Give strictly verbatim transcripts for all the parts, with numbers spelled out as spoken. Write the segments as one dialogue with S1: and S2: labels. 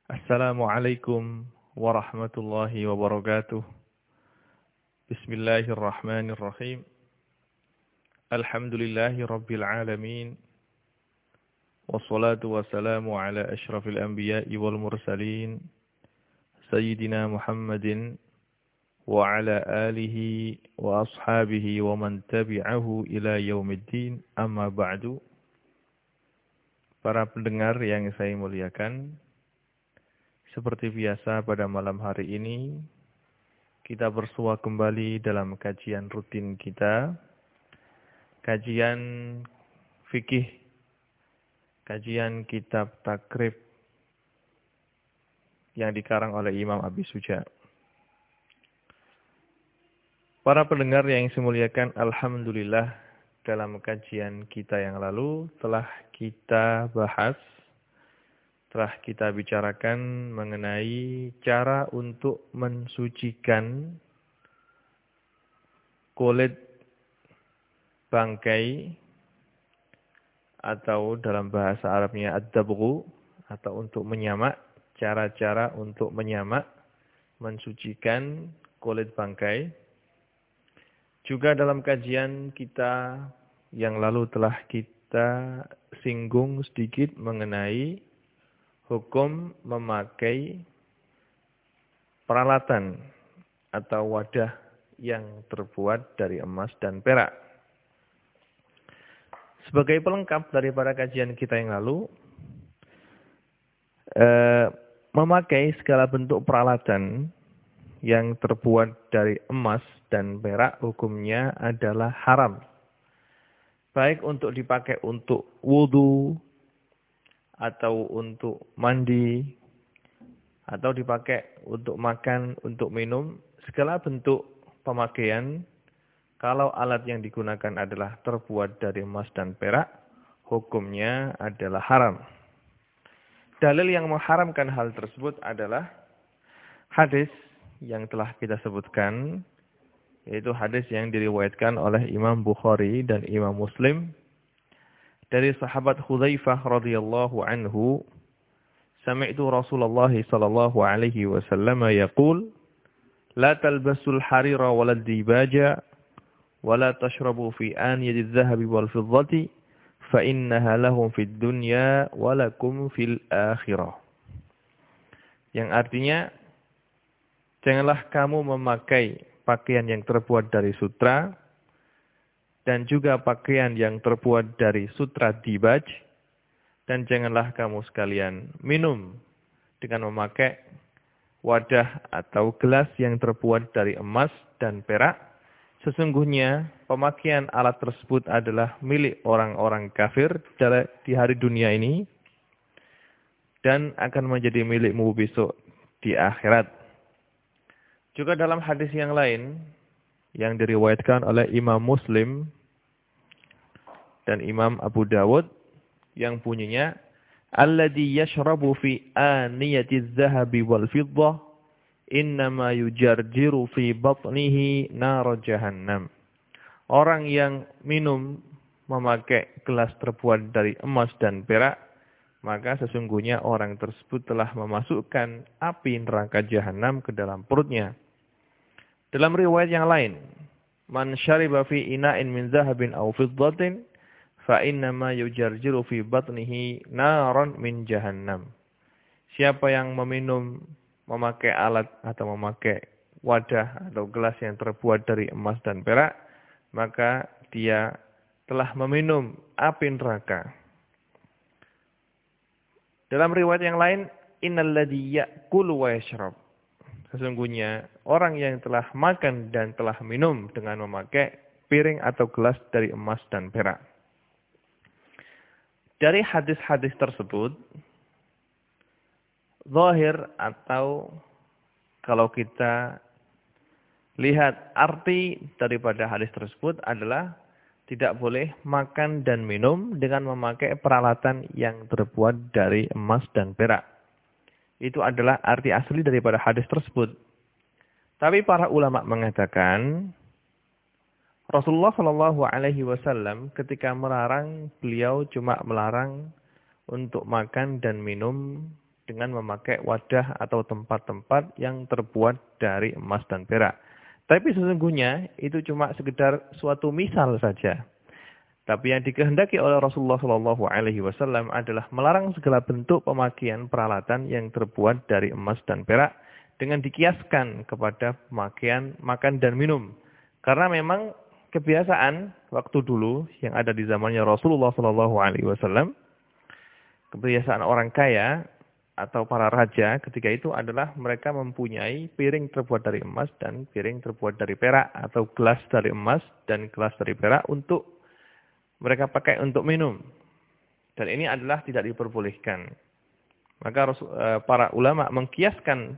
S1: Assalamualaikum warahmatullahi wabarakatuh. Bismillahirrahmanirrahim. Alhamdulillahi rabbil alamin. Wassalatu wassalamu ala ashrafil anbiya'i wal mursalin. Sayyidina Muhammadin wa ala alihi wa ashabihi wa man tabi'ahu ila yaumiddin. Amma ba'du. Para pendengar yang saya muliakan, seperti biasa pada malam hari ini, kita bersua kembali dalam kajian rutin kita, kajian fikih, kajian kitab takrib yang dikarang oleh Imam Abi Suja. Para pendengar yang saya muliakan, alhamdulillah dalam kajian kita yang lalu telah kita bahas, telah kita bicarakan mengenai cara untuk mensucikan kulit bangkai atau dalam bahasa Arabnya ad-dabghu, atau untuk menyamak, cara-cara untuk menyamak, mensucikan kulit bangkai. Juga dalam kajian kita yang lalu telah kita singgung sedikit mengenai hukum memakai peralatan atau wadah yang terbuat dari emas dan perak. Sebagai pelengkap daripada kajian kita yang lalu, eh, memakai segala bentuk peralatan yang terbuat dari emas dan perak hukumnya adalah haram. Baik untuk dipakai untuk wudu, atau untuk mandi, atau dipakai untuk makan, untuk minum, segala bentuk pemakaian, kalau alat yang digunakan adalah terbuat dari emas dan perak, hukumnya adalah haram. Dalil yang mengharamkan hal tersebut adalah hadis yang telah kita sebutkan, yaitu hadis yang diriwayatkan oleh Imam Bukhari dan Imam Muslim, dari sahabat Hudzaifah radhiyallahu anhu, sami'tu Rasulullah sallallahu alaihi wasallam yaqul, la talbasul harira walad dibaja wala tashrabu fi aniyati adh-dhahabi wal fiddati fa innaha lahum fid dunya wa lakum fil akhirah. Yang artinya, janganlah kamu memakai pakaian yang terbuat dari sutra dan juga pakaian yang terbuat dari sutra dibaj, dan janganlah kamu sekalian minum dengan memakai wadah atau gelas yang terbuat dari emas dan perak. Sesungguhnya pemakaian alat tersebut adalah milik orang-orang kafir di hari dunia ini dan akan menjadi milikmu besok di akhirat. Juga dalam hadis yang lain yang diriwayatkan oleh Imam Muslim dan Imam Abu Dawud yang bunyinya, alladzi yashrabu fi aniyati adh-dhahabi wal fiddah innama yujarjiru fi batnihi nar jahannam. Orang yang minum memakai gelas terbuat dari emas dan perak, maka sesungguhnya orang tersebut telah memasukkan api neraka jahanam ke dalam perutnya. Dalam riwayat yang lain, man syariba fi ina'in min dhahabin aw fiddatin fa innama yujarjiru fi batnihi naran min jahannam. Siapa yang meminum memakai alat atau memakai wadah atau gelas yang terbuat dari emas dan perak, maka dia telah meminum api neraka. Dalam riwayat yang lain, innal ladzi ya'kulu wa yashrab. Sesungguhnya orang yang telah makan dan telah minum dengan memakai piring atau gelas dari emas dan perak. Dari hadis-hadis tersebut, zahir atau kalau kita lihat arti daripada hadis tersebut adalah tidak boleh makan dan minum dengan memakai peralatan yang terbuat dari emas dan perak. Itu adalah arti asli daripada hadis tersebut. Tapi para ulama mengatakan, Rasulullah shallallahu alaihi wasallam ketika melarang, beliau cuma melarang untuk makan dan minum dengan memakai wadah atau tempat-tempat yang terbuat dari emas dan perak. Tapi sesungguhnya itu cuma sekedar suatu misal saja. Tapi yang dikehendaki oleh Rasulullah shallallahu alaihi wasallam adalah melarang segala bentuk pemakaian peralatan yang terbuat dari emas dan perak dengan dikiaskan kepada pemakaian makan dan minum. Karena memang kebiasaan waktu dulu yang ada di zamannya Rasulullah shallallahu alaihi wasallam, kebiasaan orang kaya atau para raja ketika itu adalah mereka mempunyai piring terbuat dari emas dan piring terbuat dari perak, atau gelas dari emas dan gelas dari perak untuk mereka pakai untuk minum. Dan ini adalah tidak diperbolehkan. Maka para ulama mengkiaskan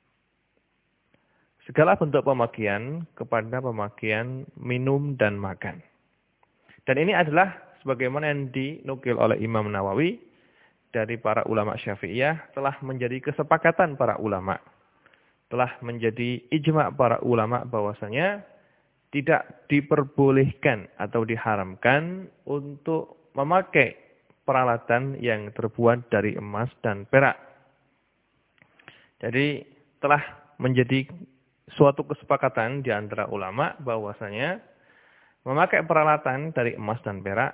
S1: segala bentuk pemakaian kepada pemakaian minum dan makan. Dan ini adalah sebagaimana yang dinukil oleh Imam Nawawi dari para ulama Syafi'iyah, telah menjadi kesepakatan para ulama. Telah menjadi ijma' para ulama bahwasanya tidak diperbolehkan atau diharamkan untuk memakai peralatan yang terbuat dari emas dan perak. Jadi telah menjadi suatu kesepakatan di antara ulama bahwasanya memakai peralatan dari emas dan perak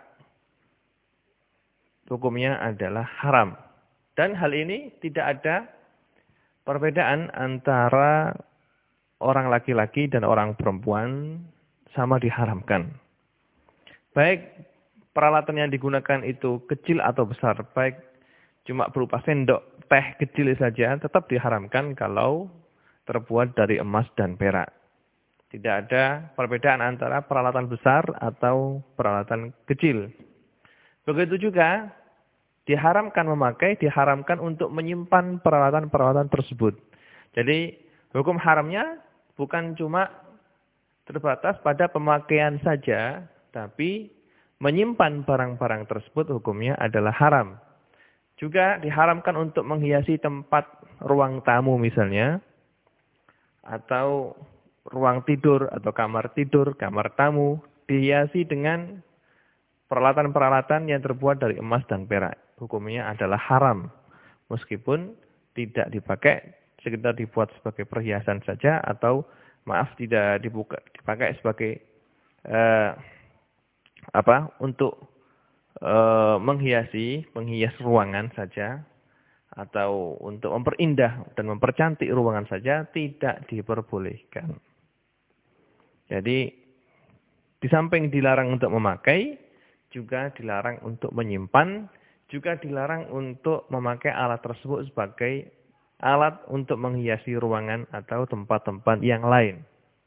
S1: hukumnya adalah haram. Dan hal ini tidak ada perbedaan antara orang laki-laki dan orang perempuan, sama diharamkan. Baik peralatan yang digunakan itu kecil atau besar, baik cuma berupa sendok teh kecil saja, tetap diharamkan kalau terbuat dari emas dan perak. Tidak ada perbedaan antara peralatan besar atau peralatan kecil. Begitu juga diharamkan memakai, diharamkan untuk menyimpan peralatan-peralatan tersebut. Jadi hukum haramnya bukan cuma terbatas pada pemakaian saja, tapi menyimpan barang-barang tersebut hukumnya adalah haram. Juga diharamkan untuk menghiasi tempat ruang tamu misalnya, atau ruang tidur atau kamar tidur, kamar tamu, dihiasi dengan peralatan-peralatan yang terbuat dari emas dan perak. Hukumnya adalah haram. Meskipun tidak dipakai, sekedar dibuat sebagai perhiasan saja, atau maaf tidak dibuka, dipakai sebagai eh, apa untuk eh, menghiasi, menghias ruangan saja, atau untuk memperindah dan mempercantik ruangan saja, tidak diperbolehkan. Jadi di samping dilarang untuk memakai, juga dilarang untuk menyimpan, juga dilarang untuk memakai alat tersebut sebagai alat untuk menghiasi ruangan atau tempat-tempat yang lain.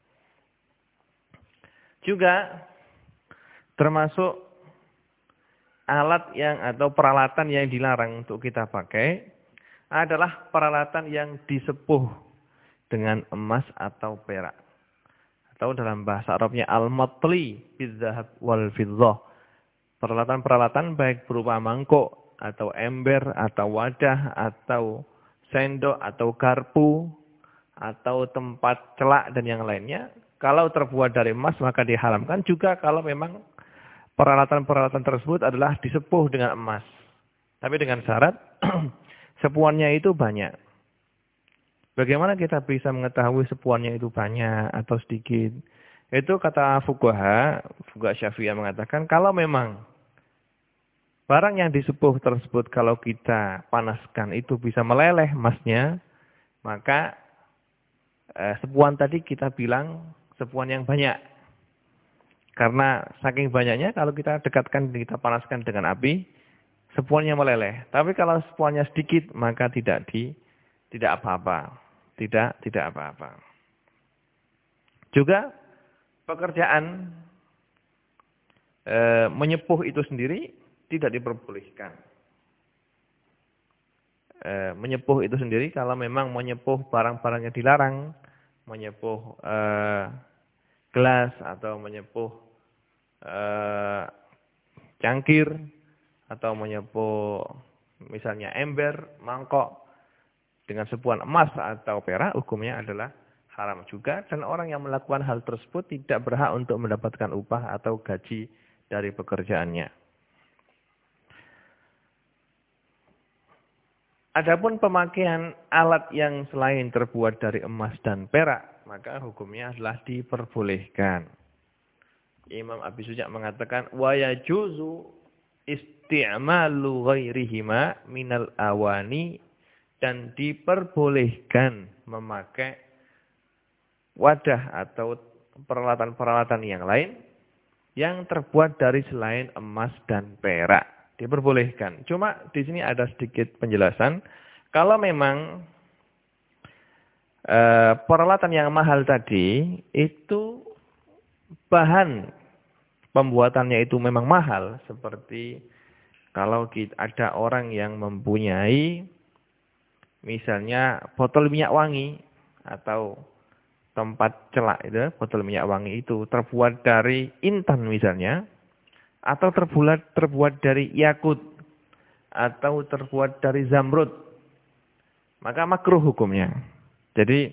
S1: Juga termasuk alat yang atau peralatan yang dilarang untuk kita pakai adalah peralatan yang disepuh dengan emas atau perak. Atau dalam bahasa Arabnya al-matli bidzahab wal fiddah. Peralatan-peralatan baik berupa mangkuk atau ember atau wadah atau sendok atau garpu atau tempat celak dan yang lainnya, kalau terbuat dari emas maka diharamkan. Juga kalau memang peralatan-peralatan tersebut adalah disepuh dengan emas. Tapi dengan syarat sepuannya itu banyak. Bagaimana kita bisa mengetahui sepuannya itu banyak atau sedikit? Itu kata fuqaha, fuqaha Syafi'iyah mengatakan kalau memang barang yang disepuh tersebut kalau kita panaskan itu bisa meleleh emasnya, maka eh, sepuan tadi kita bilang sepuan yang banyak. Karena saking banyaknya kalau kita dekatkan, kita panaskan dengan api, sepuannya meleleh. Tapi kalau sepuannya sedikit, maka tidak di tidak apa-apa. Tidak tidak apa-apa. Juga pekerjaan e, menyepuh itu sendiri tidak diperbolehkan. E, menyepuh itu sendiri kalau memang menyepuh barang-barangnya dilarang, menyepuh e, gelas atau menyepuh e, cangkir, atau menyepuh misalnya ember, mangkok dengan sepuan emas atau perak, hukumnya adalah haram juga. Dan orang yang melakukan hal tersebut tidak berhak untuk mendapatkan upah atau gaji dari pekerjaannya. Adapun pemakaian alat yang selain terbuat dari emas dan perak, maka hukumnya adalah diperbolehkan. Imam Abi Suja mengatakan wa yajuzu isti'malu ghairihima minal awani, dan diperbolehkan memakai wadah atau peralatan-peralatan yang lain yang terbuat dari selain emas dan perak. Diperbolehkan. Cuma di sini ada sedikit penjelasan. Kalau memang e, peralatan yang mahal tadi itu bahan pembuatannya itu memang mahal, seperti kalau kita, ada orang yang mempunyai misalnya botol minyak wangi atau tempat celak itu, botol minyak wangi itu terbuat dari intan misalnya, atau terbuat terbuat dari yakut, atau terbuat dari zamrud, maka makruh hukumnya. Jadi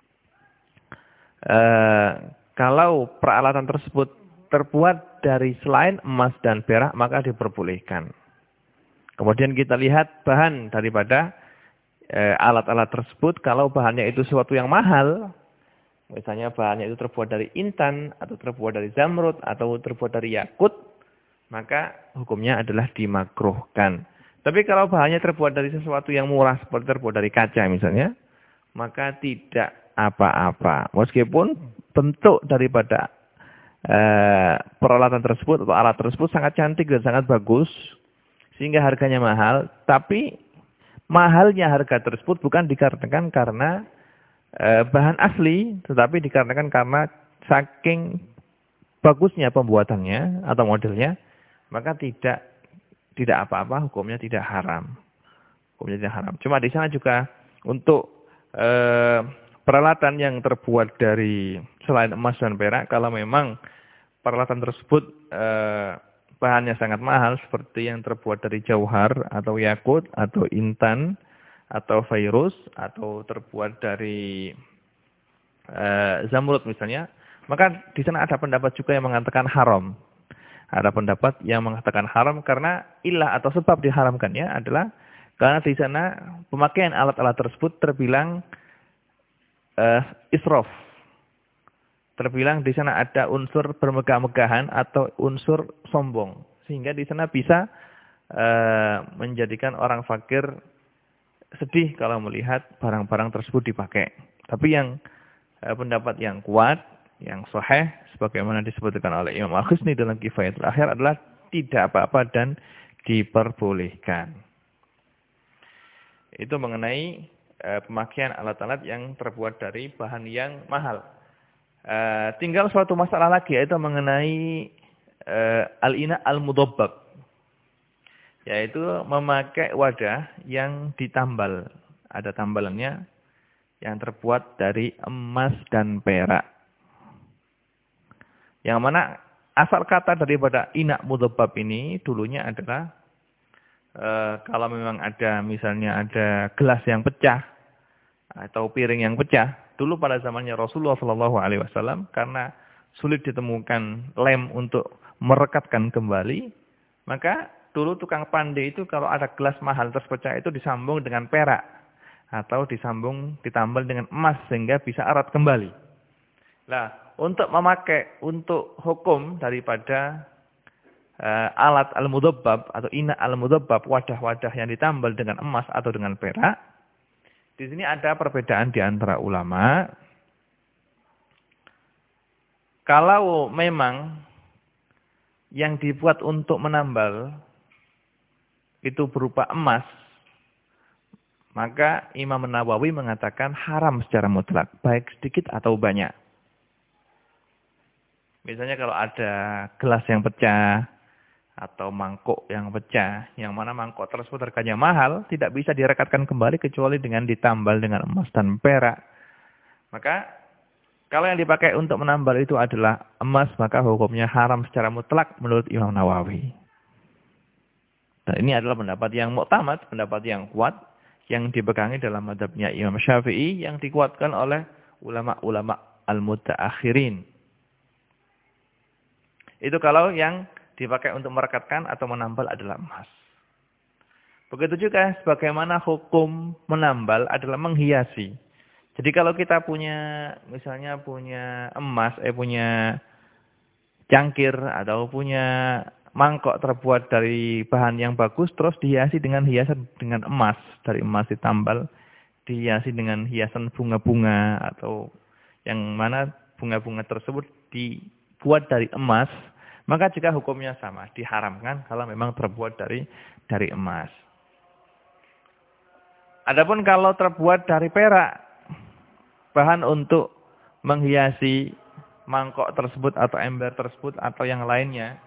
S1: eh, kalau peralatan tersebut terbuat dari selain emas dan perak, maka diperbolehkan. Kemudian kita lihat bahan daripada alat-alat eh, tersebut. Kalau bahannya itu sesuatu yang mahal, misalnya bahannya itu terbuat dari intan, atau terbuat dari zamrud, atau terbuat dari yakut, maka hukumnya adalah dimakruhkan. Tapi kalau bahannya terbuat dari sesuatu yang murah, seperti terbuat dari kaca misalnya, maka tidak apa-apa. Meskipun bentuk daripada eh, peralatan tersebut atau alat tersebut sangat cantik dan sangat bagus, sehingga harganya mahal, tapi mahalnya harga tersebut bukan dikarenakan karena eh, bahan asli, tetapi dikarenakan karena saking bagusnya pembuatannya atau modelnya, maka tidak tidak apa-apa, hukumnya tidak haram. Hukumnya tidak haram. Cuma di sana juga untuk e, peralatan yang terbuat dari selain emas dan perak, kalau memang peralatan tersebut e, bahannya sangat mahal, seperti yang terbuat dari jauhar atau yakut atau intan atau fairus, atau terbuat dari e, zamrud misalnya, maka di sana ada pendapat juga yang mengatakan haram. Ada pendapat yang mengatakan haram karena ilah atau sebab diharamkannya adalah karena di sana pemakaian alat-alat tersebut terbilang uh, israf. Terbilang di sana ada unsur bermegah-megahan atau unsur sombong, sehingga di sana bisa uh, menjadikan orang fakir sedih kalau melihat barang-barang tersebut dipakai. Tapi yang uh, pendapat yang kuat, yang sahih, sebagaimana disebutkan oleh Imam Al-Husni dalam Kifayatul Akhir, adalah tidak apa-apa dan diperbolehkan. Itu mengenai e, pemakaian alat-alat yang terbuat dari bahan yang mahal. E, tinggal suatu masalah lagi, yaitu mengenai e, al-ina al-mudabbab, yaitu memakai wadah yang ditambal. Ada tambalannya yang terbuat dari emas dan perak. Yang mana asal kata daripada inak mudhabbab ini dulunya adalah e, kalau memang ada misalnya ada gelas yang pecah atau piring yang pecah, dulu pada zamannya Rasulullah shallallahu alaihi wasallam, karena sulit ditemukan lem untuk merekatkan kembali, maka dulu tukang pandai itu kalau ada gelas mahal terpecah itu disambung dengan perak atau disambung ditambal dengan emas sehingga bisa erat kembali. Nah, untuk memakai, untuk hukum daripada uh, alat al-mudhabbab atau ina al-mudhabbab, wadah-wadah yang ditambal dengan emas atau dengan perak, di sini ada perbedaan di antara ulama. Kalau memang yang dibuat untuk menambal itu berupa emas, maka Imam Nawawi mengatakan haram secara mutlak, baik sedikit atau banyak. Misalnya kalau ada gelas yang pecah atau mangkuk yang pecah, yang mana mangkuk tersebut harganya mahal, tidak bisa direkatkan kembali kecuali dengan ditambal dengan emas dan perak. Maka kalau yang dipakai untuk menambal itu adalah emas, maka hukumnya haram secara mutlak menurut Imam Nawawi. Dan ini adalah pendapat yang mu'tamad, pendapat yang kuat, yang dipegangi dalam mazhabnya Imam Syafi'i, yang dikuatkan oleh ulama-ulama al-mutaakhirin. Itu kalau yang dipakai untuk merekatkan atau menambal adalah emas. Begitu juga sebagaimana hukum menambal adalah menghiasi. Jadi kalau kita punya, misalnya punya emas, eh punya cangkir atau punya mangkok terbuat dari bahan yang bagus, terus dihiasi dengan hiasan dengan emas, dari emas ditambal, dihiasi dengan hiasan bunga-bunga atau yang mana bunga-bunga tersebut dibuat dari emas, maka juga hukumnya sama, diharamkan kalau memang terbuat dari dari emas. Adapun kalau terbuat dari perak, bahan untuk menghiasi mangkok tersebut atau ember tersebut atau yang lainnya,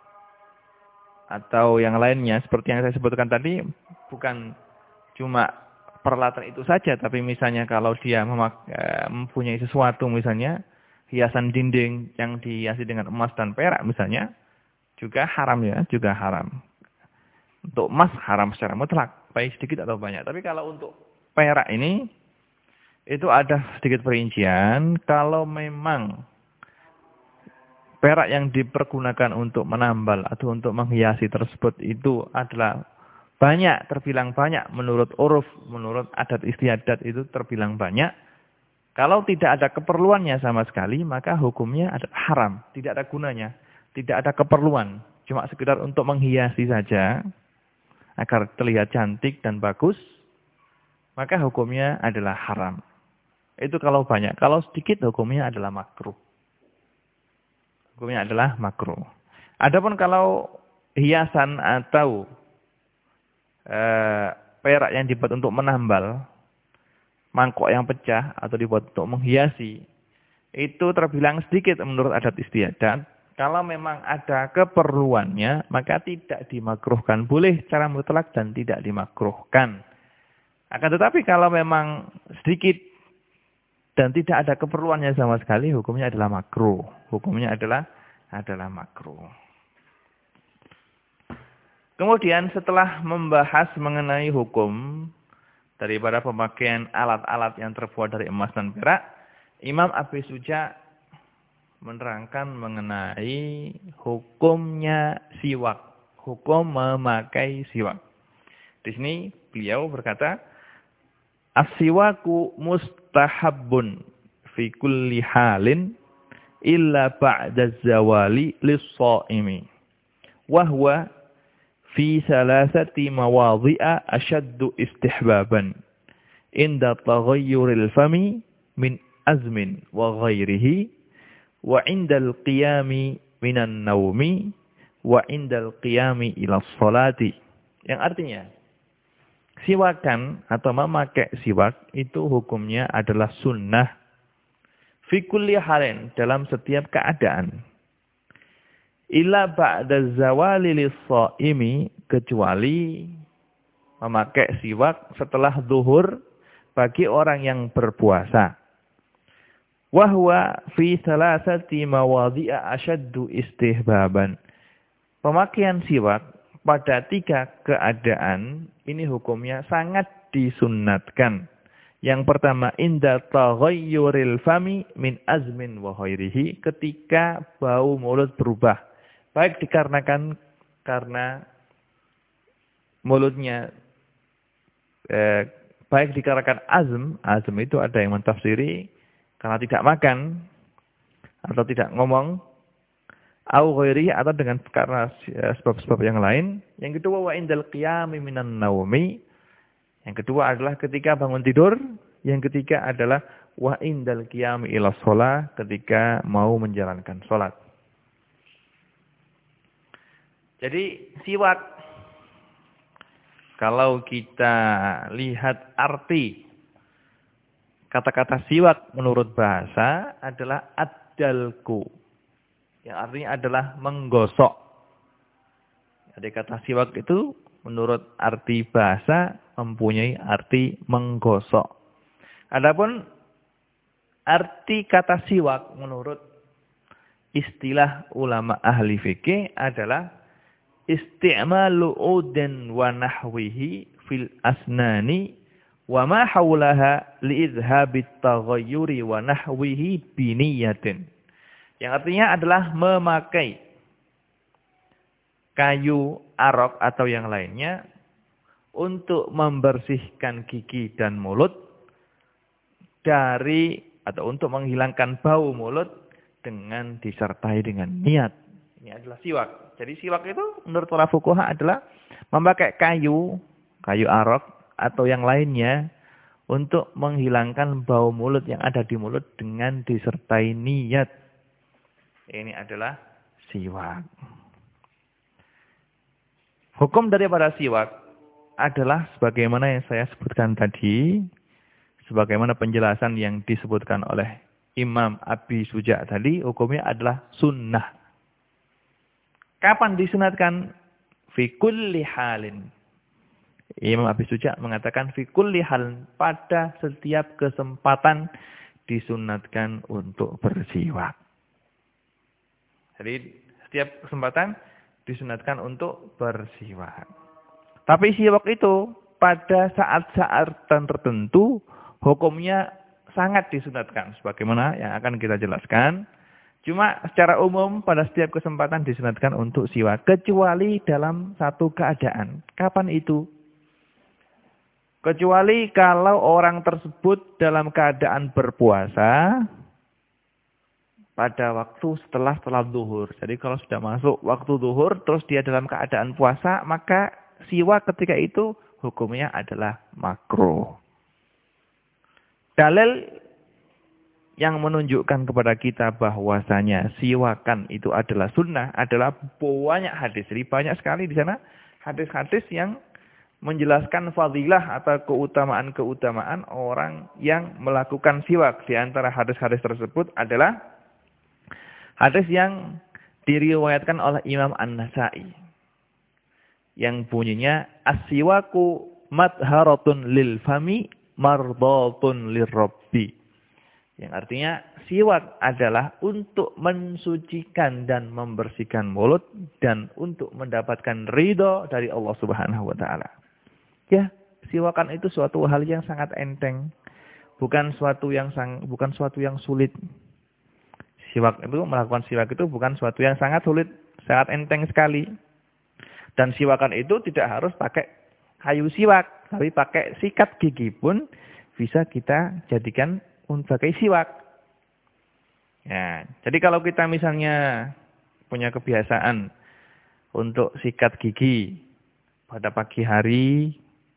S1: atau yang lainnya seperti yang saya sebutkan tadi, bukan cuma peralatan itu saja, tapi misalnya kalau dia memak mempunyai sesuatu, misalnya hiasan dinding yang dihiasi dengan emas dan perak misalnya, juga haram ya, juga haram. Untuk emas haram secara mutlak, baik sedikit atau banyak. Tapi kalau untuk perak ini, itu ada sedikit perincian. Kalau memang perak yang dipergunakan untuk menambal atau untuk menghiasi tersebut itu adalah banyak, terbilang banyak menurut uruf, menurut adat istiadat itu terbilang banyak. Kalau tidak ada keperluannya sama sekali, maka hukumnya adalah haram. Tidak ada gunanya, tidak ada keperluan. Cuma sekedar untuk menghiasi saja, agar terlihat cantik dan bagus, maka hukumnya adalah haram. Itu kalau banyak. Kalau sedikit hukumnya adalah makruh. Hukumnya adalah makruh. Adapun kalau hiasan atau e, perak yang dibuat untuk menambal, mangkok yang pecah atau dibuat untuk menghiasi, itu terbilang sedikit menurut adat istiadat. Kalau memang ada keperluannya, maka tidak dimakruhkan. Boleh secara mutlak dan tidak dimakruhkan. Akan tetapi kalau memang sedikit dan tidak ada keperluannya sama sekali, hukumnya adalah makruh. Hukumnya adalah adalah makruh. Kemudian setelah membahas mengenai hukum daripada pemakaian alat-alat yang terbuat dari emas dan perak, Imam Abi Suja menerangkan mengenai hukumnya siwak, hukum memakai siwak. Di sini beliau berkata, as-siwaku mustahabbun fi kulli halin illa ba'da zawali lis-shaimi. Wa huwa fi salasati mawadhi'a ashaddu istihbaban. Inda taghayyuril fami min azmin wa ghairihi, wa indal qiyami minan naumi, wa indal qiyami ila sholati. Yang artinya, siwakan atau memakai siwak itu hukumnya adalah sunnah fi kulli halin, dalam setiap keadaan. Illa ba'da zawali lis-shaimi, kecuali memakai siwak setelah zuhur bagi orang yang berpuasa. Wahwa fi salasati mawadhi'a asyaddu istihbaban. Pemakaian siwak pada tiga keadaan ini hukumnya sangat disunnatkan. Yang pertama, inda taghayyuril fami min azmin wa ghairihi, ketika bau mulut berubah. Baik dikarenakan karena mulutnya eh, baik dikarenakan azm, azm itu ada yang mentafsiri karena tidak makan atau tidak ngomong, au ghairihi, atau dengan karena sebab-sebab yang lain. Yang kedua, wa indal qiyami minan naumi. Yang kedua adalah ketika bangun tidur. Yang ketiga adalah wa indal qiyami ila shalah, ketika mau menjalankan salat. Jadi siwak, kalau kita lihat arti kata-kata siwak menurut bahasa adalah ad-dalku, yang artinya adalah menggosok. Jadi kata siwak itu menurut arti bahasa mempunyai arti menggosok. Adapun arti kata siwak menurut istilah ulama ahli fikih adalah isti'malu udin wa nahwihi fil asnani wa ma haulaha li'idhabit taghayyuri wa nahwihi biniyatin. Yang artinya adalah memakai kayu arok atau yang lainnya untuk membersihkan gigi dan mulut dari atau untuk menghilangkan bau mulut dengan disertai dengan niat. Ini adalah siwak. Jadi siwak itu menurut para fuqaha adalah memakai kayu, kayu arok atau yang lainnya untuk menghilangkan bau mulut yang ada di mulut dengan disertai niat. Ini adalah siwak. Hukum daripada siwak adalah sebagaimana yang saya sebutkan tadi, sebagaimana penjelasan yang disebutkan oleh Imam Abi Suja tadi, hukumnya adalah sunnah. Kapan disunatkan? Fi kulli halin. Imam Abi Suja mengatakan fi kulli hal, pada setiap kesempatan disunatkan untuk bersiwak. Jadi setiap kesempatan disunatkan untuk bersiwak. Tapi siwak itu pada saat-saat tertentu hukumnya sangat disunatkan. Sebagaimana yang akan kita jelaskan. Cuma secara umum pada setiap kesempatan disunatkan untuk siwak. Kecuali dalam satu keadaan. Kapan itu? Kecuali kalau orang tersebut dalam keadaan berpuasa pada waktu setelah sholat zuhur. Jadi kalau sudah masuk waktu zuhur terus dia dalam keadaan puasa, maka siwak ketika itu hukumnya adalah makruh. Dalil yang menunjukkan kepada kita bahwasanya siwakan itu adalah sunnah adalah banyak hadis. Jadi banyak sekali di sana hadis-hadis yang menjelaskan fadilah atau keutamaan-keutamaan orang yang melakukan siwak. Di antara hadis-hadis tersebut adalah hadis yang diriwayatkan oleh Imam An-Nasa'i. Yang bunyinya, as-siwaku madharatun lil fami mardatun lirrabbi. Yang artinya, siwak adalah untuk mensucikan dan membersihkan mulut dan untuk mendapatkan ridho dari Allah Subhanahu wa taala. Ya, siwakan itu suatu hal yang sangat enteng, bukan suatu yang sang, bukan suatu yang sulit. Siwak itu, melakukan siwak itu bukan suatu yang sangat sulit, sangat enteng sekali. Dan siwakan itu tidak harus pakai kayu siwak, tapi pakai sikat gigi pun bisa kita jadikan sebagai siwak. Ya, jadi kalau kita misalnya punya kebiasaan untuk sikat gigi pada pagi hari,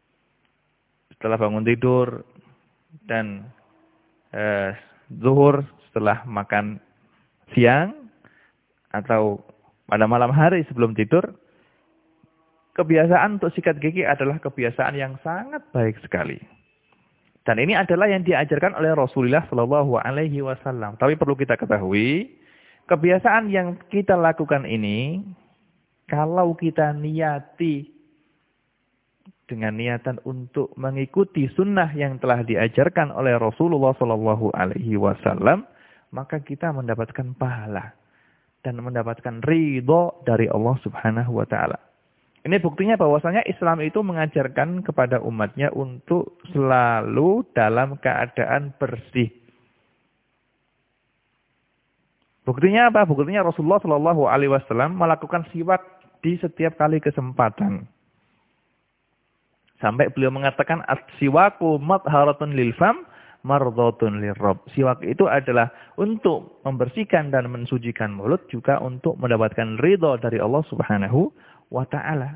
S1: setelah bangun tidur, dan eh, zuhur setelah makan siang, atau pada malam hari sebelum tidur, kebiasaan untuk sikat gigi adalah kebiasaan yang sangat baik sekali. Dan ini adalah yang diajarkan oleh Rasulullah Shallallahu Alaihi Wasallam. Tapi perlu kita ketahui, kebiasaan yang kita lakukan ini, kalau kita niati dengan niatan untuk mengikuti sunnah yang telah diajarkan oleh Rasulullah Shallallahu Alaihi Wasallam, maka kita mendapatkan pahala dan mendapatkan ridho dari Allah Subhanahu Wa Taala. Ini buktinya bahwasanya Islam itu mengajarkan kepada umatnya untuk selalu dalam keadaan bersih. Buktinya apa? Buktinya Rasulullah Shallallahu Alaihi Wasallam melakukan siwak di setiap kali kesempatan. Sampai beliau mengatakan, as-siwaku madharatun lil fam mardhatun lirrabb. Siwak itu adalah untuk membersihkan dan mensucikan mulut, juga untuk mendapatkan ridho dari Allah Subhanahu wa ta'ala.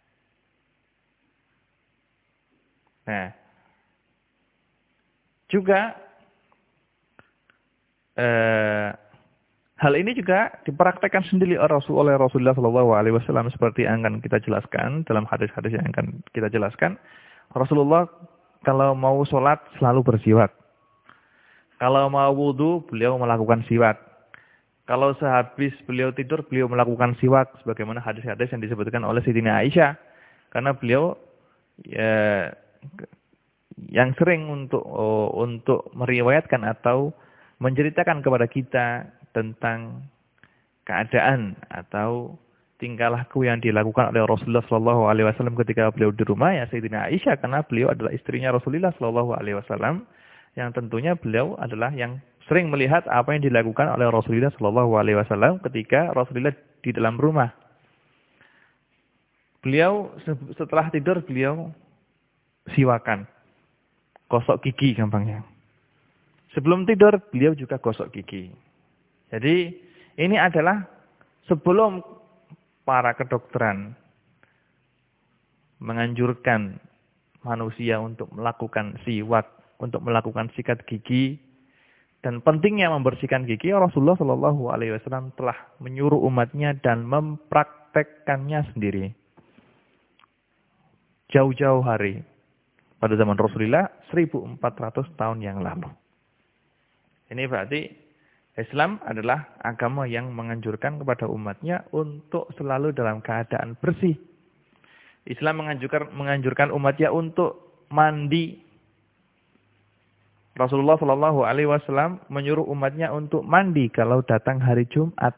S1: Nah, juga eh, hal ini juga dipraktekkan sendiri oleh Rasulullah Shallallahu Alaihi Wasallam seperti yang akan kita jelaskan dalam hadis-hadis yang akan kita jelaskan. Rasulullah kalau mau sholat selalu bersiwak. Kalau mau wudhu beliau melakukan siwak. Kalau sehabis beliau tidur, beliau melakukan siwak. Sebagaimana hadis-hadis yang disebutkan oleh Sayyidina Aisyah. Karena beliau ya, yang sering untuk oh, untuk meriwayatkan atau menceritakan kepada kita tentang keadaan atau tingkah laku yang dilakukan oleh Rasulullah Shallallahu Alaihi Wasallam ketika beliau di rumah, ya Sayyidina Aisyah. Karena beliau adalah istrinya Rasulullah Shallallahu Alaihi Wasallam. Yang tentunya beliau adalah yang sering melihat apa yang dilakukan oleh Rasulullah Shallallahu Alaihi Wasallam ketika Rasulullah di dalam rumah. Beliau setelah tidur beliau siwakan. Gosok gigi gampangnya. Sebelum tidur beliau juga gosok gigi. Jadi ini adalah sebelum para kedokteran menganjurkan manusia untuk melakukan siwak, untuk melakukan sikat gigi, dan pentingnya membersihkan gigi, Rasulullah Shallallahu Alaihi Wasallam telah menyuruh umatnya dan mempraktekkannya sendiri. Jauh-jauh hari pada zaman Rasulullah seribu empat ratus tahun yang lalu. Ini berarti Islam adalah agama yang menganjurkan kepada umatnya untuk selalu dalam keadaan bersih. Islam menganjurkan, menganjurkan umatnya untuk mandi. Rasulullah Shallallahu Alaihi Wasallam menyuruh umatnya untuk mandi kalau datang hari Jumat.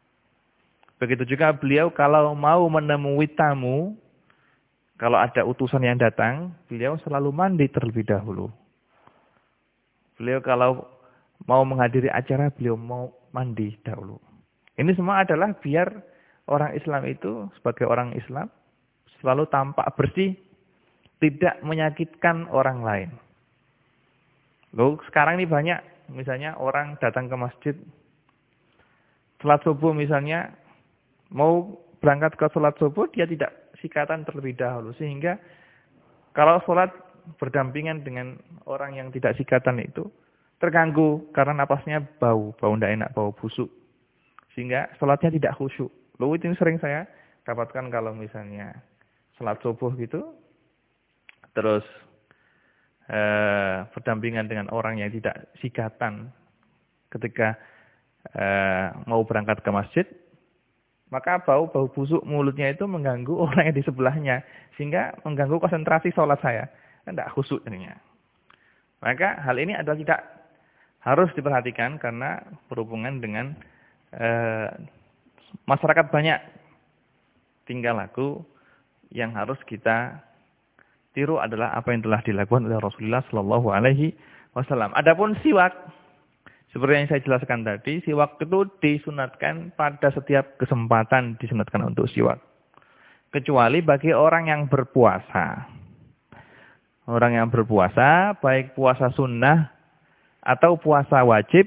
S1: Begitu juga beliau kalau mau menemui tamu, kalau ada utusan yang datang, beliau selalu mandi terlebih dahulu. Beliau kalau mau menghadiri acara, beliau mau mandi dahulu. Ini semua adalah biar orang Islam itu sebagai orang Islam selalu tampak bersih, tidak menyakitkan orang lain. Loh, sekarang ini banyak, misalnya orang datang ke masjid, sholat subuh misalnya, mau berangkat ke sholat subuh, dia tidak sikatan terlebih dahulu. Sehingga kalau sholat berdampingan dengan orang yang tidak sikatan itu, terganggu karena napasnya bau, bau tidak enak, bau busuk. Sehingga sholatnya tidak khusyuk. Lalu itu sering saya dapatkan kalau misalnya sholat subuh gitu, terus eh, berdampingan dengan orang yang tidak sikatan ketika eh, mau berangkat ke masjid, maka bau-bau busuk mulutnya itu mengganggu orang yang di sebelahnya. Sehingga mengganggu konsentrasi sholat saya. Tidak khusyuk jadinya. Maka hal ini adalah tidak harus diperhatikan karena berhubungan dengan eh, masyarakat banyak tingkah laku yang harus kita tiru adalah apa yang telah dilakukan oleh Rasulullah Shallallahu Alaihi Wasallam. Adapun siwak, seperti yang saya jelaskan tadi, siwak itu disunatkan pada setiap kesempatan disunatkan untuk siwak. Kecuali bagi orang yang berpuasa. Orang yang berpuasa, baik puasa sunnah atau puasa wajib,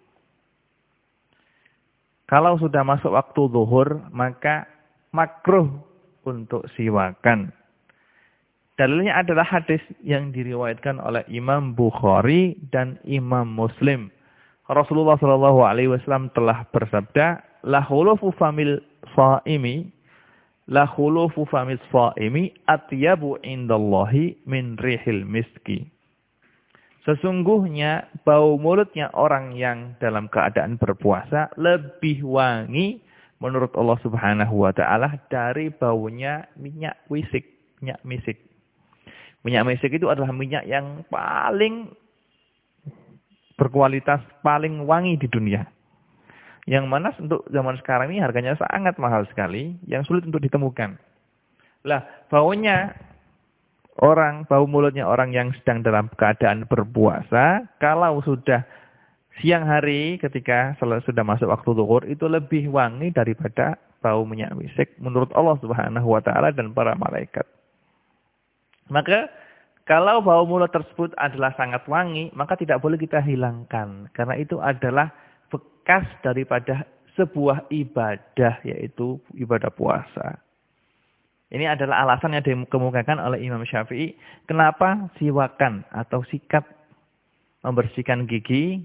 S1: kalau sudah masuk waktu zuhur, maka makruh untuk siwakan. Dalilnya adalah hadis yang diriwayatkan oleh Imam Bukhari dan Imam Muslim. Rasulullah Shallallahu Alaihi Wasallam telah bersabda, la khulufu famil saimi, la khulufu famil saimi atyabu indallahi min rihil miski. Sesungguhnya bau mulutnya orang yang dalam keadaan berpuasa lebih wangi menurut Allah Subhanahu wa taala dari baunya minyak wisik, minyak misik. Minyak misik itu adalah minyak yang paling berkualitas, paling wangi di dunia. Yang mana untuk zaman sekarang ini harganya sangat mahal sekali, yang sulit untuk ditemukan. Lah, baunya orang, bau mulutnya orang yang sedang dalam keadaan berpuasa, kalau sudah siang hari ketika sudah masuk waktu zuhur, itu lebih wangi daripada bau minyak misik menurut Allah Subhanahu wa taala dan para malaikat. Maka kalau bau mulut tersebut adalah sangat wangi, maka tidak boleh kita hilangkan. Karena itu adalah bekas daripada sebuah ibadah, yaitu ibadah puasa. Ini adalah alasan yang dikemukakan oleh Imam Syafi'i. Kenapa siwakan atau sikat membersihkan gigi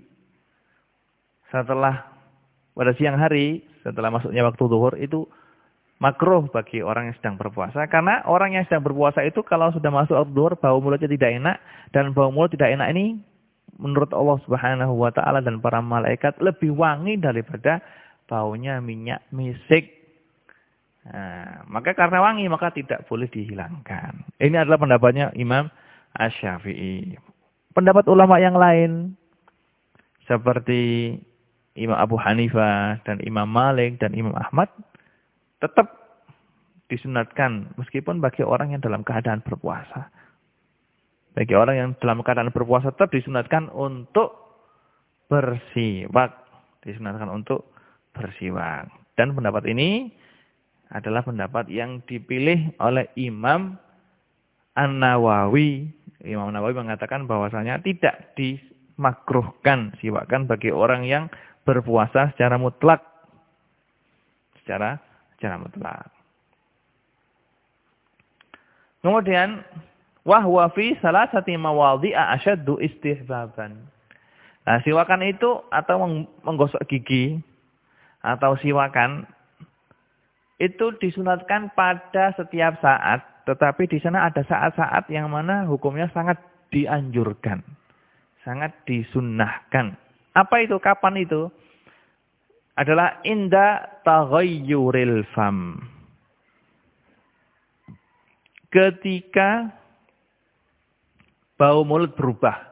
S1: setelah pada siang hari, setelah masuknya waktu zuhur itu makruh bagi orang yang sedang berpuasa. Karena orang yang sedang berpuasa itu kalau sudah masuk waktu zuhur, bau mulutnya tidak enak. Dan bau mulut tidak enak ini menurut Allah Subhanahu wa taala dan para malaikat lebih wangi daripada baunya minyak misik. Nah, maka karena wangi maka tidak boleh dihilangkan. Ini adalah pendapatnya Imam Asy-Syafi'i. Pendapat ulama yang lain seperti Imam Abu Hanifah dan Imam Malik dan Imam Ahmad tetap disunatkan meskipun bagi orang yang dalam keadaan berpuasa. Bagi orang yang dalam keadaan berpuasa tetap disunatkan untuk bersiwak. Disunatkan untuk bersiwak. Dan pendapat ini adalah pendapat yang dipilih oleh Imam An-Nawawi, Imam Nawawi mengatakan bahwasanya tidak dimakruhkan siwakan bagi orang yang berpuasa secara mutlak. Secara secara mutlak. Kemudian wahwa fi salasati mawadhi'a asyaddu istihbaban. Nah, siwakan itu atau menggosok gigi atau siwakan itu disunatkan pada setiap saat, tetapi di sana ada saat-saat yang mana hukumnya sangat dianjurkan, sangat disunnahkan. Apa itu? Kapan itu? Adalah inda taghayyuril fam. Ketika bau mulut berubah.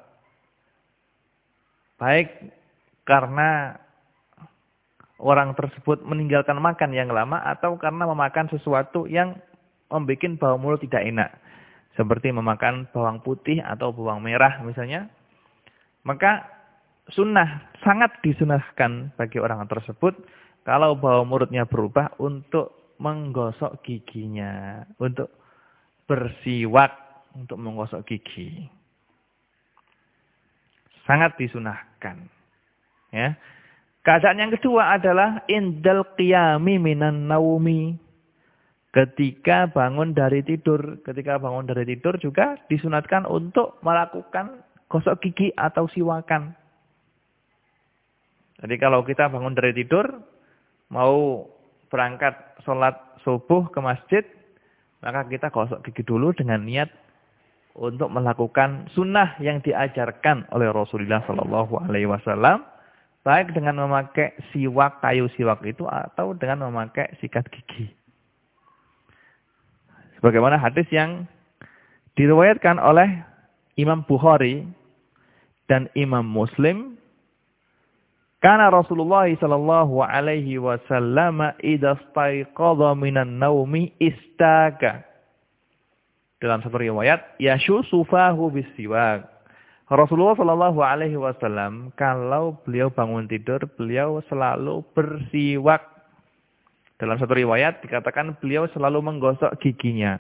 S1: Baik karena orang tersebut meninggalkan makan yang lama atau karena memakan sesuatu yang membuat bau mulut tidak enak. Seperti memakan bawang putih atau bawang merah misalnya. Maka sunnah, sangat disunahkan bagi orang tersebut kalau bau mulutnya berubah untuk menggosok giginya. Untuk bersiwak, untuk menggosok gigi. Sangat disunahkan. Ya. Keadaan yang kedua adalah indal qiyami minan naumi. Ketika bangun dari tidur. Ketika bangun dari tidur juga disunatkan untuk melakukan gosok gigi atau siwakan. Jadi kalau kita bangun dari tidur, mau berangkat sholat subuh ke masjid, maka kita gosok gigi dulu dengan niat untuk melakukan sunnah yang diajarkan oleh Rasulullah Shallallahu Alaihi Wasallam, baik dengan memakai siwak, kayu siwak itu, atau dengan memakai sikat gigi. Sebagaimana hadis yang diriwayatkan oleh Imam Bukhari dan Imam Muslim, karena Rasulullah Shallallahu Alaihi Wasallam idza staiqadha minan naumi istaga. Dalam satu riwayat, yashusu fahu bisiwak. Rasulullah Shallallahu Alaihi Wasallam kalau beliau bangun tidur, beliau selalu bersiwak. Dalam satu riwayat dikatakan beliau selalu menggosok giginya.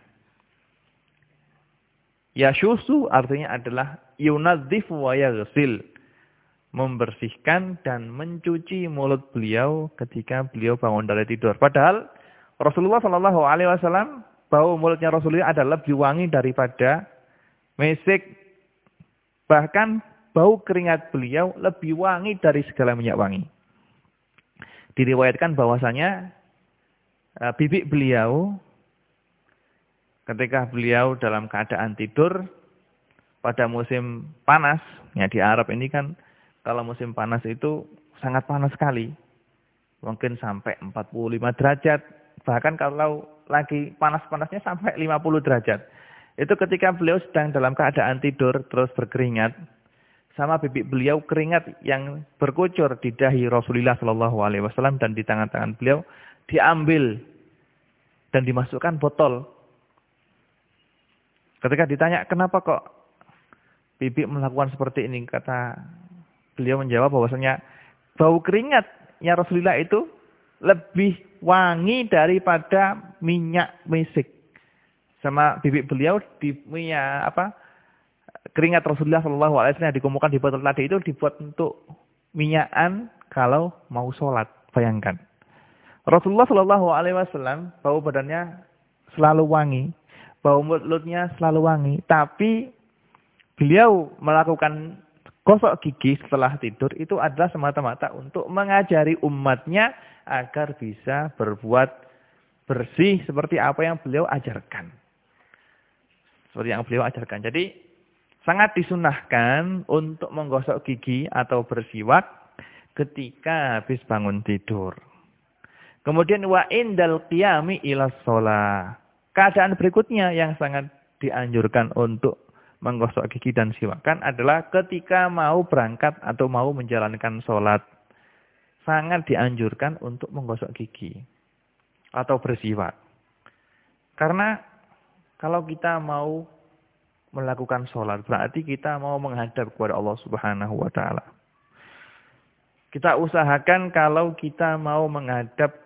S1: Yashusu artinya adalah yunadzifu wa yaghsil. Membersihkan dan mencuci mulut beliau ketika beliau bangun dari tidur. Padahal Rasulullah Shallallahu Alaihi Wasallam bau mulutnya Rasulullah adalah lebih wangi daripada mesik. Bahkan bau keringat beliau lebih wangi dari segala minyak wangi. Diriwayatkan bahwasanya bibik beliau ketika beliau dalam keadaan tidur pada musim panas, ya di Arab ini kan kalau musim panas itu sangat panas sekali. Mungkin sampai empat puluh lima derajat. Bahkan kalau lagi panas-panasnya sampai lima puluh derajat. Itu ketika beliau sedang dalam keadaan tidur terus berkeringat. Sama bibik beliau keringat yang berkucur di dahi Rasulullah Shallallahu Alaihi Wasallam dan di tangan-tangan beliau diambil dan dimasukkan botol. Ketika ditanya kenapa kok bibik melakukan seperti ini, kata beliau menjawab bahwasanya bau keringatnya Rasulullah itu lebih wangi daripada minyak misik. Sama bibik beliau di minyak apa? Keringat Rasulullah Shallallahu Alaihi Wasallam yang dikumpulkan di botol tadi itu dibuat untuk minyakan kalau mau sholat. Bayangkan. Rasulullah Shallallahu Alaihi Wasallam bau badannya selalu wangi, bau mulutnya selalu wangi, tapi beliau melakukan gosok gigi setelah tidur itu adalah semata-mata untuk mengajari umatnya agar bisa berbuat bersih seperti apa yang beliau ajarkan. Seperti yang beliau ajarkan. Jadi sangat disunahkan untuk menggosok gigi atau bersiwak ketika habis bangun tidur. Kemudian wa indal qiyami ila shalah. Keadaan berikutnya yang sangat dianjurkan untuk menggosok gigi dan siwakan adalah ketika mau berangkat atau mau menjalankan sholat. Sangat dianjurkan untuk menggosok gigi atau bersiwak. Karena kalau kita mau melakukan sholat, berarti kita mau menghadap kepada Allah Subhanahu wa Ta'ala. Kita usahakan kalau kita mau menghadap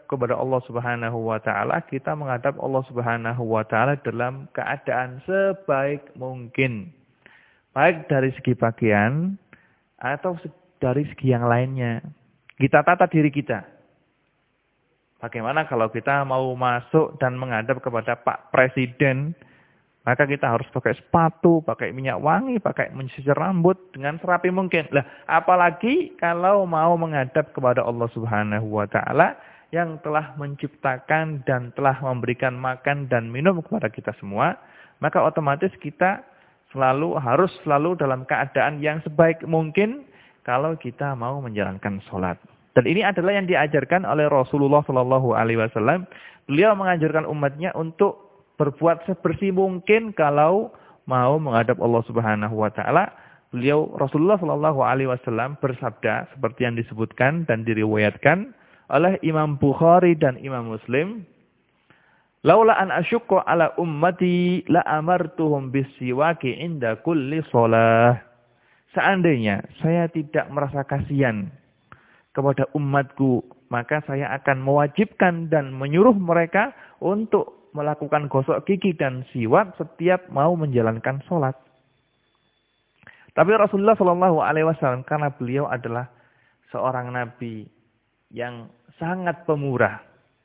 S1: kepada Allah Subhanahu wa taala, kita menghadap Allah Subhanahu wa taala dalam keadaan sebaik mungkin. Baik dari segi pakaian atau dari segi yang lainnya. Kita tata diri kita. Bagaimana kalau kita mau masuk dan menghadap kepada Pak Presiden, maka kita harus pakai sepatu, pakai minyak wangi, pakai menyisir rambut dengan serapi mungkin. Lah, apalagi kalau mau menghadap kepada Allah Subhanahu wa taala yang telah menciptakan dan telah memberikan makan dan minum kepada kita semua, maka otomatis kita selalu harus selalu dalam keadaan yang sebaik mungkin kalau kita mau menjalankan sholat. Dan ini adalah yang diajarkan oleh Rasulullah Shallallahu Alaihi Wasallam. Beliau mengajarkan umatnya untuk berbuat sebersih mungkin kalau mau menghadap Allah Subhanahu Wa Taala. Beliau Rasulullah Shallallahu Alaihi Wasallam bersabda seperti yang disebutkan dan diriwayatkan oleh Imam Bukhari dan Imam Muslim. Laula an asyukku ala ummati la amartuhum bisiwaki inda kulli shalah. Seandainya saya tidak merasa kasihan kepada umatku, maka saya akan mewajibkan dan menyuruh mereka untuk melakukan gosok gigi dan siwak setiap mau menjalankan sholat. Tapi Rasulullah Shallallahu Alaihi Wasallam karena beliau adalah seorang nabi yang sangat pemurah,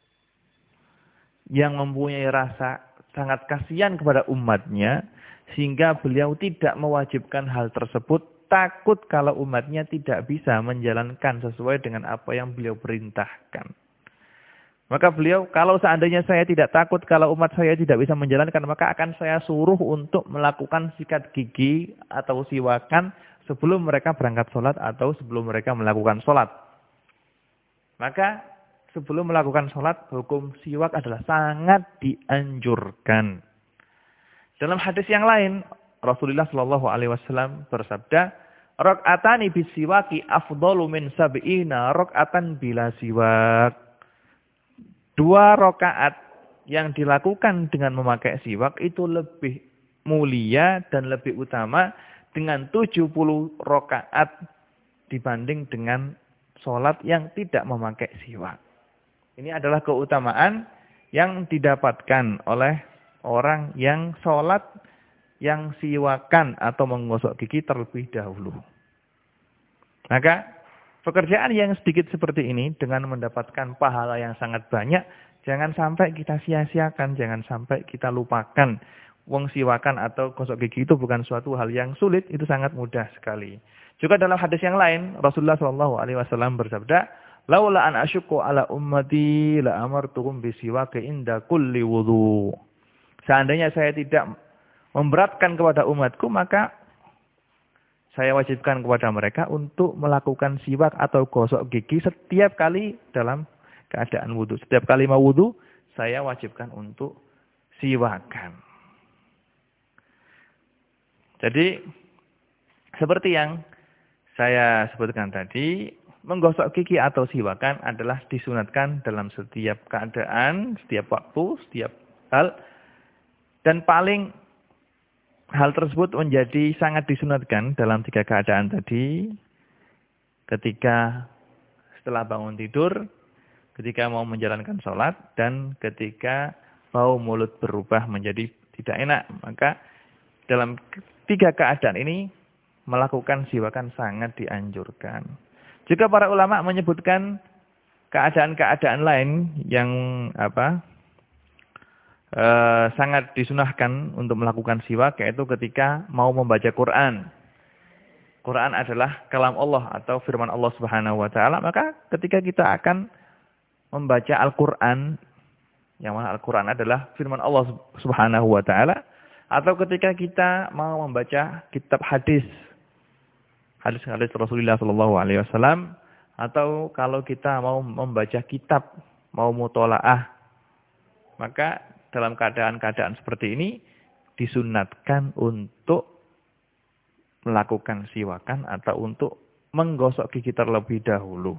S1: yang mempunyai rasa sangat kasihan kepada umatnya, sehingga beliau tidak mewajibkan hal tersebut, takut kalau umatnya tidak bisa menjalankan sesuai dengan apa yang beliau perintahkan. Maka beliau, kalau seandainya saya tidak takut kalau umat saya tidak bisa menjalankan, maka akan saya suruh untuk melakukan sikat gigi atau siwakan sebelum mereka berangkat sholat atau sebelum mereka melakukan sholat. Maka sebelum melakukan sholat, hukum siwak adalah sangat dianjurkan. Dalam hadis yang lain, Rasulullah Shallallahu Alaihi Wasallam bersabda, "Rok'atani bisiwaki afdalu min sab'ina rok'atan bila siwak." Dua rokaat yang dilakukan dengan memakai siwak itu lebih mulia dan lebih utama dengan tujuh puluh rokaat dibanding dengan sholat yang tidak memakai siwak. Ini adalah keutamaan yang didapatkan oleh orang yang sholat yang siwakan atau menggosok gigi terlebih dahulu. Maka pekerjaan yang sedikit seperti ini dengan mendapatkan pahala yang sangat banyak, jangan sampai kita sia-siakan, jangan sampai kita lupakan. Wong siwakan atau gosok gigi itu bukan suatu hal yang sulit, itu sangat mudah sekali. Juga dalam hadis yang lain, Rasulullah Shallallahu Alaihi Wasallam bersabda, "Laula an asyukku ala ummati la amartuhum bisiwaki inda kulli wudu." Seandainya saya tidak memberatkan kepada umatku, maka saya wajibkan kepada mereka untuk melakukan siwak atau gosok gigi setiap kali dalam keadaan wudhu. Setiap kali mau wudhu, saya wajibkan untuk siwakan. Jadi, seperti yang saya sebutkan tadi, menggosok gigi atau siwakan adalah disunatkan dalam setiap keadaan, setiap waktu, setiap hal. Dan paling hal tersebut menjadi sangat disunatkan dalam tiga keadaan tadi. Ketika setelah bangun tidur, ketika mau menjalankan sholat, dan ketika bau mulut berubah menjadi tidak enak. Maka dalam tiga keadaan ini melakukan siwakan sangat dianjurkan. Juga para ulama menyebutkan keadaan-keadaan lain yang apa? Uh, sangat disunahkan untuk melakukan siwak, yaitu ketika mau membaca Quran. Quran adalah kalam Allah atau firman Allah Subhanahu wa taala, maka ketika kita akan membaca Al-Qur'an, yang mana Al-Qur'an adalah firman Allah Subhanahu wa taala, atau ketika kita mau membaca kitab hadis, hadis-hadis Rasulullah sallallahu alaihi wasallam, atau kalau kita mau membaca kitab, mau mutolaah, maka dalam keadaan-keadaan seperti ini disunatkan untuk melakukan siwakan atau untuk menggosok gigi terlebih dahulu.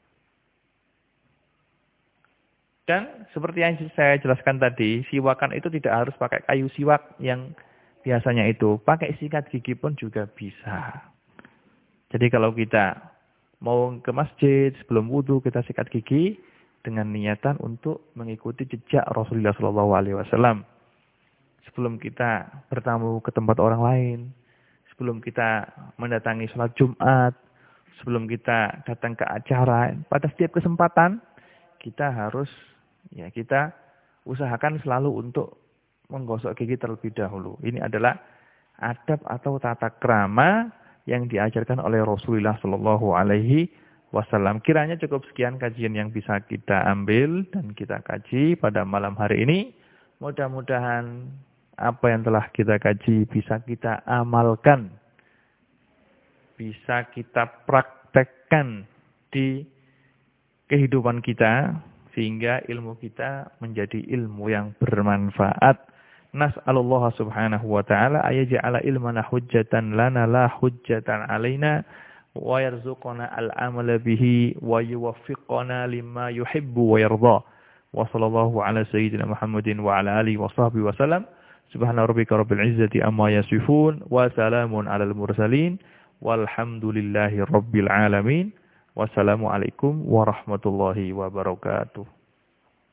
S1: Dan seperti yang saya jelaskan tadi, siwakan itu tidak harus pakai kayu siwak yang biasanya itu. Pakai sikat gigi pun juga bisa. Jadi kalau kita mau ke masjid sebelum wudhu kita sikat gigi, dengan niatan untuk mengikuti jejak Rasulullah shallallahu alaihi wasallam. Sebelum kita bertamu ke tempat orang lain, sebelum kita mendatangi sholat Jumat, sebelum kita datang ke acara, pada setiap kesempatan kita harus, ya kita usahakan selalu untuk menggosok gigi terlebih dahulu. Ini adalah adab atau tata krama yang diajarkan oleh Rasulullah shallallahu alaihi wasallam. Kiranya cukup sekian kajian yang bisa kita ambil dan kita kaji pada malam hari ini. Mudah-mudahan apa yang telah kita kaji bisa kita amalkan, bisa kita praktekkan di kehidupan kita, sehingga ilmu kita menjadi ilmu yang bermanfaat. Nas'alullah subhanahu wa ta'ala ayaj'ala ilmana hujjatan lana la hujjatan alaina wa yarzuqana al-amala bihi wa yuwaffiqana lima yuhibbu wa yarda. Wa sallallahu ala sayyidina Muhammadin wa ala alihi wa sahbihi wa sallam. Subhana rabbika rabbil izzati amma yasifun wa salamun alal mursalin walhamdulillahi rabbil alamin. Wassalamualaikum warahmatullahi wabarakatuh.